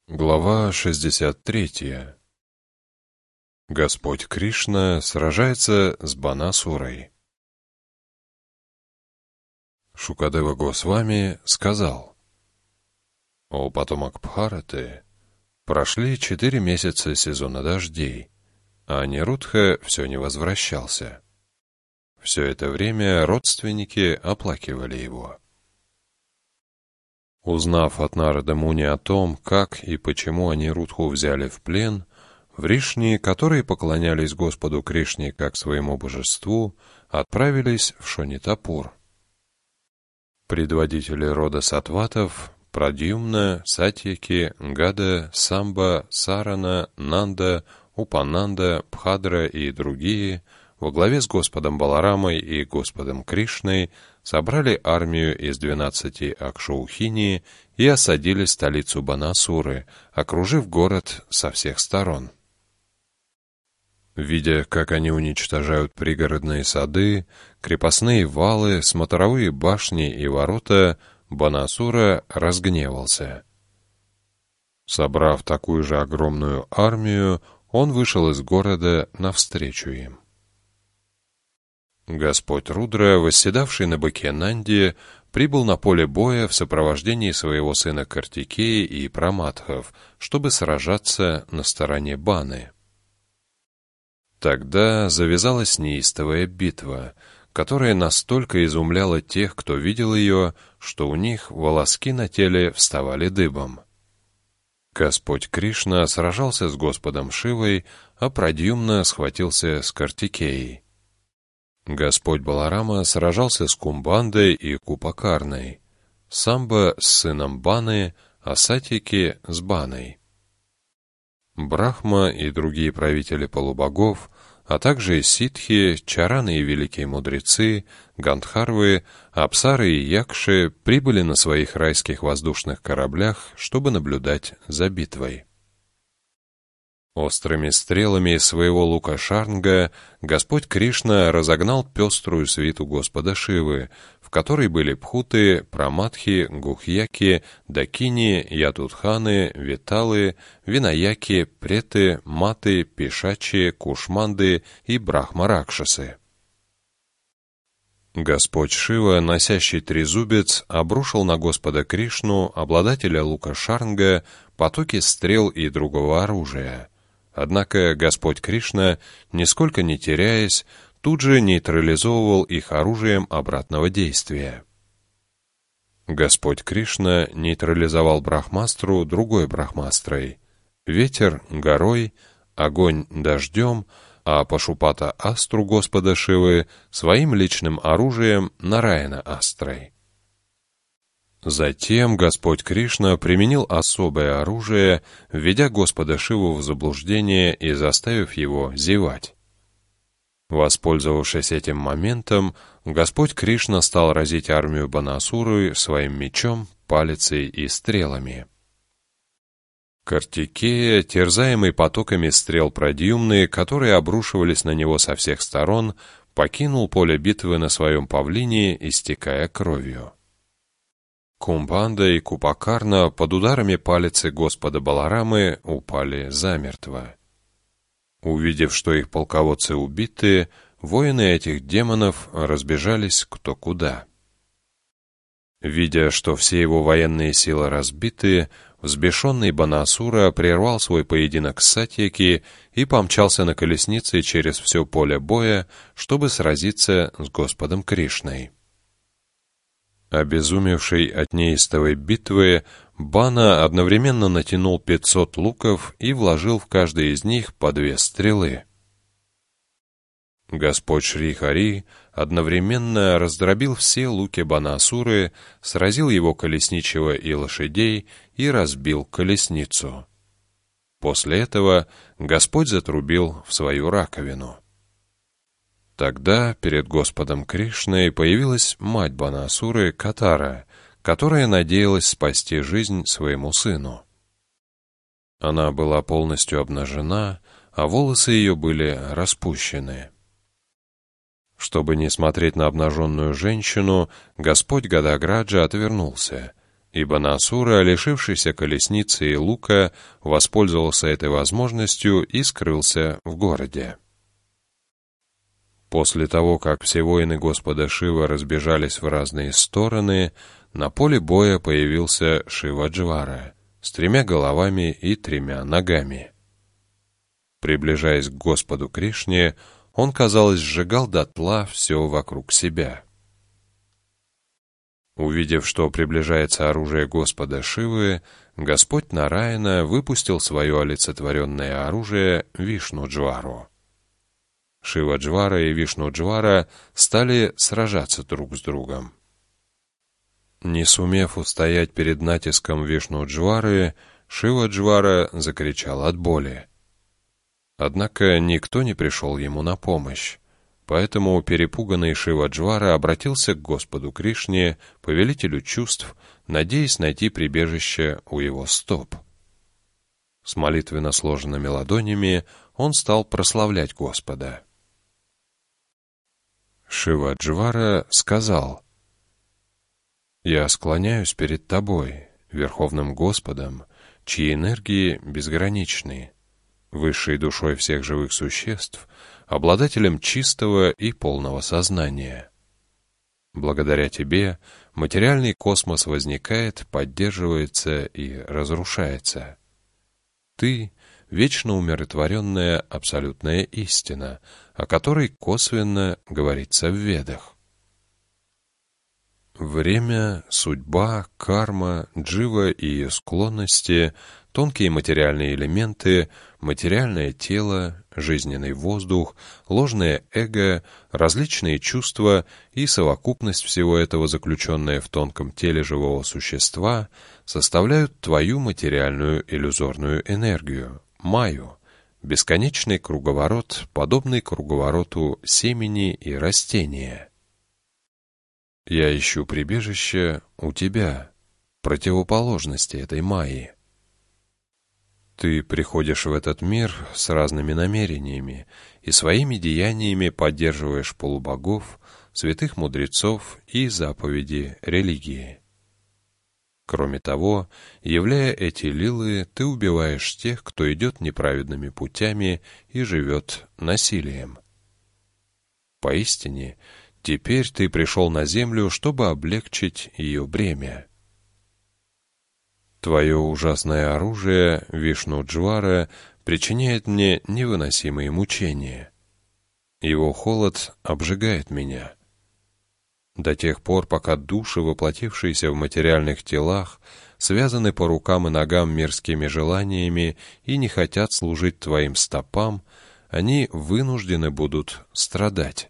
Глава 63. Господь Кришна сражается с Банасурой. Шукадева Госвами сказал: «О потомок Бхараты, прошли 4 месяца сезона дождей, а Нирудха все не возвращался. Все это время родственники оплакивали его». Узнав от Нарада Муни о том, как и почему Анирудху взяли в плен, вришни, которые поклонялись Господу Кришне как своему божеству, отправились в Шонитапур. Предводители рода Сатватов — Прадьюмна, Сатьяки, Гада, Самба, Сарана, Нанда, Упананда, Бхадра и другие — во главе с Господом Баларамой и Господом Кришной собрали армию из 12 Акшаухини и осадили столицу Банасуры, окружив город со всех сторон. Видя, как они уничтожают пригородные сады, крепостные валы, смотровые башни и ворота, Банасура разгневался. Собрав такую же огромную армию, он вышел из города навстречу им. Господь Рудра, восседавший на быке Нанди, прибыл на поле боя в сопровождении своего сына Картикеи и Праматхов, чтобы сражаться на стороне Баны. Тогда завязалась неистовая битва, которая настолько изумляла тех, кто видел ее, что у них волоски на теле вставали дыбом. Господь Кришна сражался с Господом Шивой, а Прадьюмна схватился с Картикеей. Господь Баларама сражался с Кумбандой и Купакарной, Самба с сыном Баны, а Сатьяки с Баной. Брахма и другие правители полубогов, а также ситхи, чараны и великие мудрецы, гандхарвы, апсары и якши прибыли на своих райских воздушных кораблях, чтобы наблюдать за битвой. Острыми стрелами своего лука Шарнга Господь Кришна разогнал пеструю свиту Господа Шивы, в которой были Пхуты, Праматхи, Гухьяки, Дакини, Ятудханы, Виталы, Винаяки, Преты, Маты, Пишачи, Кушманды и Брахма-ракшасы. Господь Шива, носящий трезубец, обрушил на Господа Кришну, обладателя лука Шарнга, потоки стрел и другого оружия. Однако Господь Кришна, нисколько не теряясь, тут же нейтрализовывал их оружием обратного действия. Господь Кришна нейтрализовал Брахмастру другой Брахмастрой, ветер — горой, огонь — дождем, а Пашупата-астру Господа Шивы своим личным оружием Нараяна-астрой. Затем Господь Кришна применил особое оружие, введя Господа Шиву в заблуждение и заставив его зевать. Воспользовавшись этим моментом, Господь Кришна стал разить армию Банасуры своим мечом, палицей и стрелами. Картикея, терзаемый потоками стрел Прадьюмны, которые обрушивались на него со всех сторон, покинул поле битвы на своем павлине, истекая кровью. Кумбанда и Купакарна под ударами палицы Господа Баларамы упали замертво. Увидев, что их полководцы убиты, воины этих демонов разбежались кто куда. Видя, что все его военные силы разбиты, взбешенный Банасура прервал свой поединок с Сатьяки и помчался на колеснице через все поле боя, чтобы сразиться с Господом Кришной. Обезумевший от неистовой битвы, Бана одновременно натянул 500 луков и вложил в каждый из них по 2 стрелы. Господь Шри-Хари одновременно раздробил все луки Банасуры, сразил его колесничего и лошадей и разбил колесницу. После этого Господь затрубил в свою раковину. Тогда перед Господом Кришной появилась мать Банасуры Катара, которая надеялась спасти жизнь своему сыну. Она была полностью обнажена, а волосы ее были распущены. Чтобы не смотреть на обнаженную женщину, Господь Гадаграджа отвернулся, ибо Насура, лишившийся колесницы и лука, воспользовался этой возможностью и скрылся в городе. После того, как все воины Господа Шива разбежались в разные стороны, на поле боя появился Шива-Джвара с 3 головами и 3 ногами. Приближаясь к Господу Кришне, он, казалось, сжигал дотла все вокруг себя. Увидев, что приближается оружие Господа Шивы, Господь Нараяна выпустил свое олицетворенное оружие Вишну-Джвару. Шива-Джвара и Вишну-Джвара стали сражаться друг с другом. Не сумев устоять перед натиском Вишну-Джвары, Шива-Джвара закричал от боли. Однако никто не пришел ему на помощь, поэтому перепуганный Шива-Джвара обратился к Господу Кришне, повелителю чувств, надеясь найти прибежище у его стоп. С молитвенно сложенными ладонями он стал прославлять Господа. Шива-Джвара сказал: «Я склоняюсь перед Тобой, Верховным Господом, чьи энергии безграничны, высшей душой всех живых существ, обладателем чистого и полного сознания. Благодаря Тебе материальный космос возникает, поддерживается и разрушается. Ты — вечно умиротворенная абсолютная истина, о которой косвенно говорится в Ведах. Время, судьба, карма, джива и ее склонности, тонкие материальные элементы, материальное тело, жизненный воздух, ложное эго, различные чувства и совокупность всего этого, заключенная в тонком теле живого существа, составляют твою материальную иллюзорную энергию, майю, бесконечный круговорот, подобный круговороту семени и растения. Я ищу прибежище у тебя, противоположности этой майи. Ты приходишь в этот мир с разными намерениями и своими деяниями поддерживаешь полубогов, святых мудрецов и заповеди религии. Кроме того, являя эти лилы, ты убиваешь тех, кто идет неправедными путями и живет насилием. Поистине, теперь ты пришел на землю, чтобы облегчить ее бремя. Твое ужасное оружие, Вишну-Джвара, причиняет мне невыносимые мучения. Его холод обжигает меня. До тех пор, пока души, воплотившиеся в материальных телах, связаны по рукам и ногам мирскими желаниями и не хотят служить твоим стопам, они вынуждены будут страдать.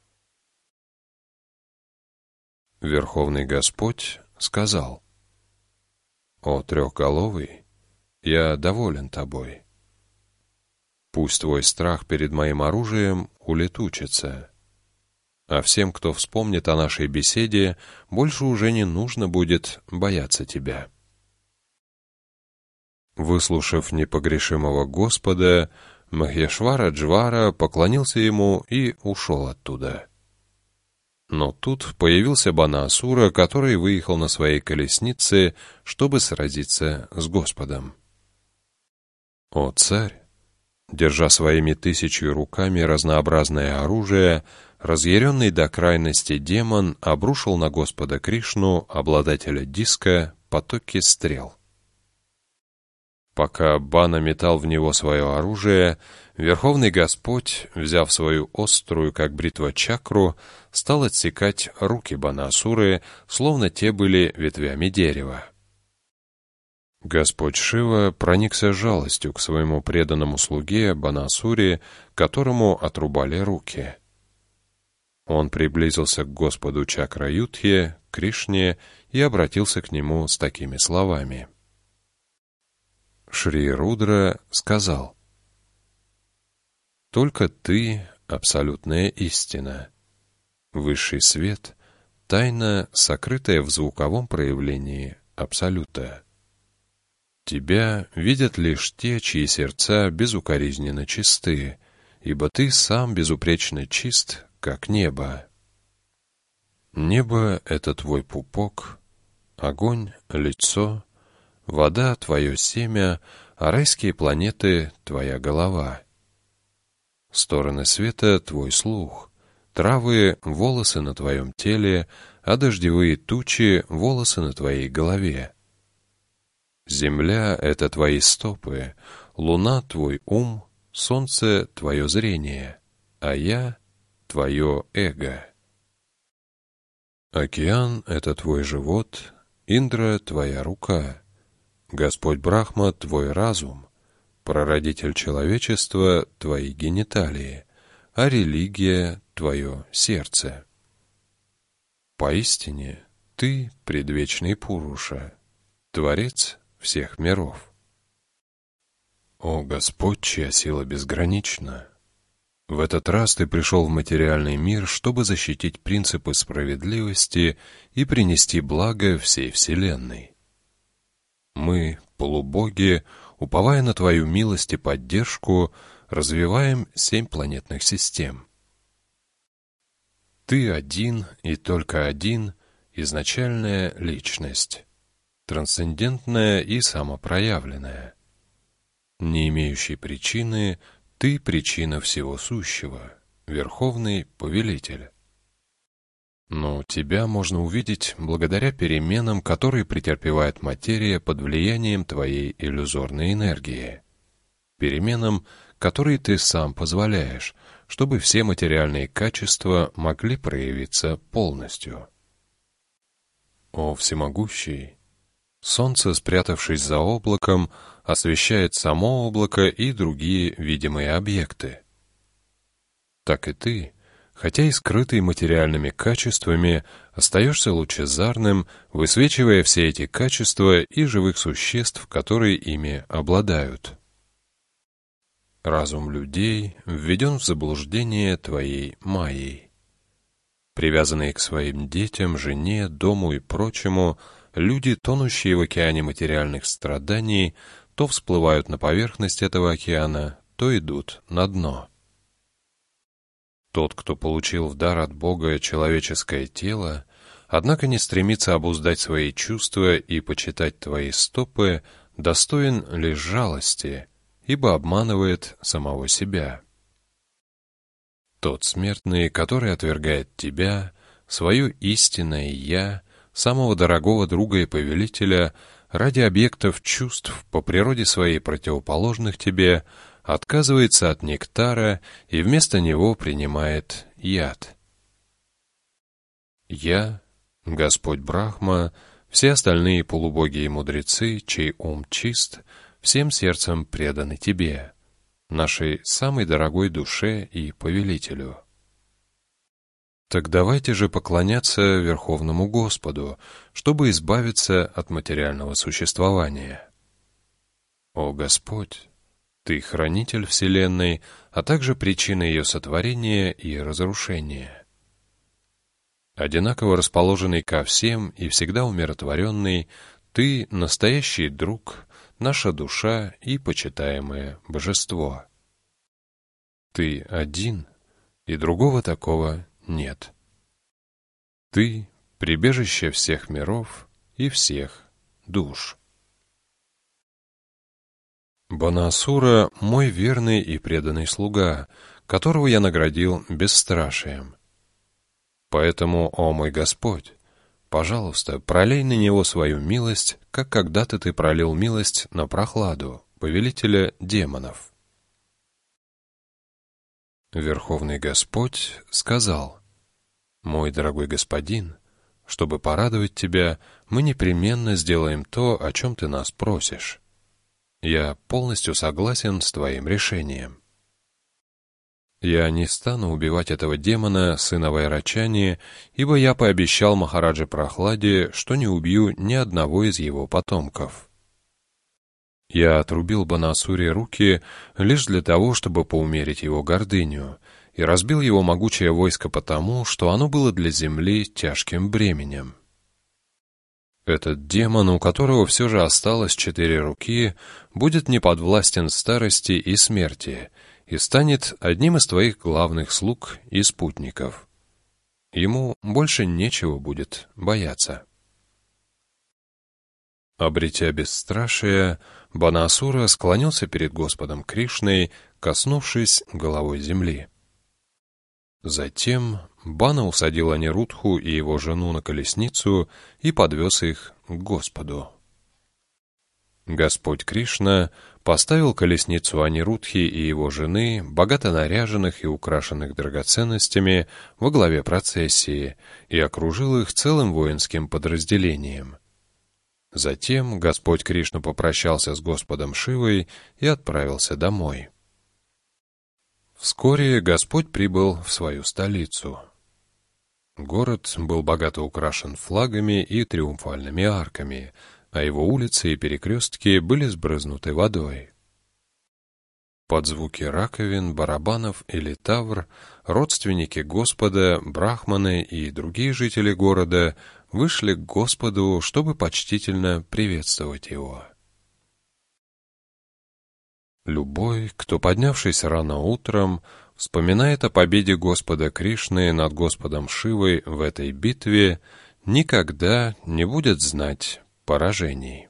Верховный Господь сказал: «О трехголовый, я доволен тобой. Пусть твой страх перед моим оружием улетучится. А всем, кто вспомнит о нашей беседе, больше уже не нужно будет бояться тебя». Выслушав непогрешимого Господа, Махешвара-Джвара поклонился ему и ушел оттуда. Но тут появился Банасура, который выехал на своей колеснице, чтобы сразиться с Господом. «О царь!» Держа своими 1000 руками разнообразное оружие, разъяренный до крайности демон обрушил на Господа Кришну, обладателя диска, потоки стрел. Пока Бана метал в него свое оружие, Верховный Господь, взяв свою острую, как бритва, чакру, стал отсекать руки Банасуры, словно те были ветвями дерева. Господь Шива проникся жалостью к своему преданному слуге Банасуре, которому отрубали руки. Он приблизился к Господу Чакра-Ютхе, Кришне, и обратился к нему с такими словами. Шри Рудра сказал: «Только ты — абсолютная истина, высший свет, тайна, сокрытая в звуковом проявлении Абсолюта. Тебя видят лишь те, чьи сердца безукоризненно чисты, ибо ты сам безупречно чист, как небо. Небо — это твой пупок, огонь — лицо, вода — твое семя, а райские планеты — твоя голова. Стороны света — твой слух, травы — волосы на твоем теле, а дождевые тучи — волосы на твоей голове. Земля — это твои стопы, луна — твой ум, солнце — твое зрение, а я — твое эго. Океан — это твой живот, Индра — твоя рука, Господь Брахма — твой разум, прародитель человечества — твои гениталии, а религия — твое сердце. Поистине, ты — предвечный Пуруша, Творец всех миров. О Господь, чья сила безгранична! В этот раз ты пришел в материальный мир, чтобы защитить принципы справедливости и принести благо всей Вселенной. Мы, полубоги, уповая на Твою милость и поддержку, развиваем 7 планетных систем. Ты один и только один — изначальная личность, трансцендентная и самопроявленная. Не имеющий причины, ты — причина всего сущего, Верховный Повелитель. Но тебя можно увидеть благодаря переменам, которые претерпевает материя под влиянием твоей иллюзорной энергии. Переменам, которые ты сам позволяешь, чтобы все материальные качества могли проявиться полностью. О всемогущий! Солнце, спрятавшись за облаком, освещает само облако и другие видимые объекты. Так и ты, хотя и скрытый материальными качествами, остаешься лучезарным, высвечивая все эти качества и живых существ, которые ими обладают. Разум людей введен в заблуждение твоей майей. Привязанные к своим детям, жене, дому и прочему, люди, тонущие в океане материальных страданий, то всплывают на поверхность этого океана, то идут на дно. Тот, кто получил в дар от Бога человеческое тело, однако не стремится обуздать свои чувства и почитать твои стопы, достоин лишь жалости, ибо обманывает самого себя. Тот смертный, который отвергает тебя, свое истинное «я», самого дорогого друга и повелителя, ради объектов чувств по природе своей противоположных тебе, отказывается от нектара и вместо него принимает яд. Я, Господь Брахма, все остальные полубоги и мудрецы, чей ум чист, всем сердцем преданы тебе, нашей самой дорогой душе и повелителю. Так давайте же поклоняться Верховному Господу, чтобы избавиться от материального существования. О Господь! Ты хранитель Вселенной, а также причина ее сотворения и разрушения. Одинаково расположенный ко всем и всегда умиротворенный, ты — настоящий друг, наша душа и почитаемое божество. Ты один, и другого такого нет. Ты — прибежище всех миров и всех душ. Банасура — мой верный и преданный слуга, которого я наградил бесстрашием. Поэтому, о мой Господь, пожалуйста, пролей на него свою милость, как когда-то ты пролил милость на Прохладу, повелителя демонов. Верховный Господь сказал: «Мой дорогой господин, чтобы порадовать тебя, мы непременно сделаем то, о чем ты нас просишь. Я полностью согласен с твоим решением. Я не стану убивать этого демона, сына Вайрочани, ибо я пообещал Махараджа Прохладе, что не убью ни одного из его потомков. Я отрубил Банасуре руки лишь для того, чтобы поумерить его гордыню, и разбил его могучее войско потому, что оно было для земли тяжким бременем. Этот демон, у которого все же осталось 4 руки, будет неподвластен старости и смерти и станет одним из твоих главных слуг и спутников. Ему больше нечего будет бояться». Обретя бесстрашие, Банасура склонился перед Господом Кришной, коснувшись головой земли. Затем Бана усадил Анирудху и его жену на колесницу и подвез их к Господу. Господь Кришна поставил колесницу Анирудхи и его жены, богато наряженных и украшенных драгоценностями, во главе процессии и окружил их целым воинским подразделением. Затем Господь Кришна попрощался с Господом Шивой и отправился домой. Вскоре Господь прибыл в свою столицу. Город был богато украшен флагами и триумфальными арками, а его улицы и перекрестки были сбрызнуты водой. Под звуки раковин, барабанов и литавр родственники Господа, брахманы и другие жители города вышли к Господу, чтобы почтительно приветствовать его. Любой, кто, поднявшись рано утром, вспоминает о победе Господа Кришны над Господом Шивой в этой битве, никогда не будет знать поражений.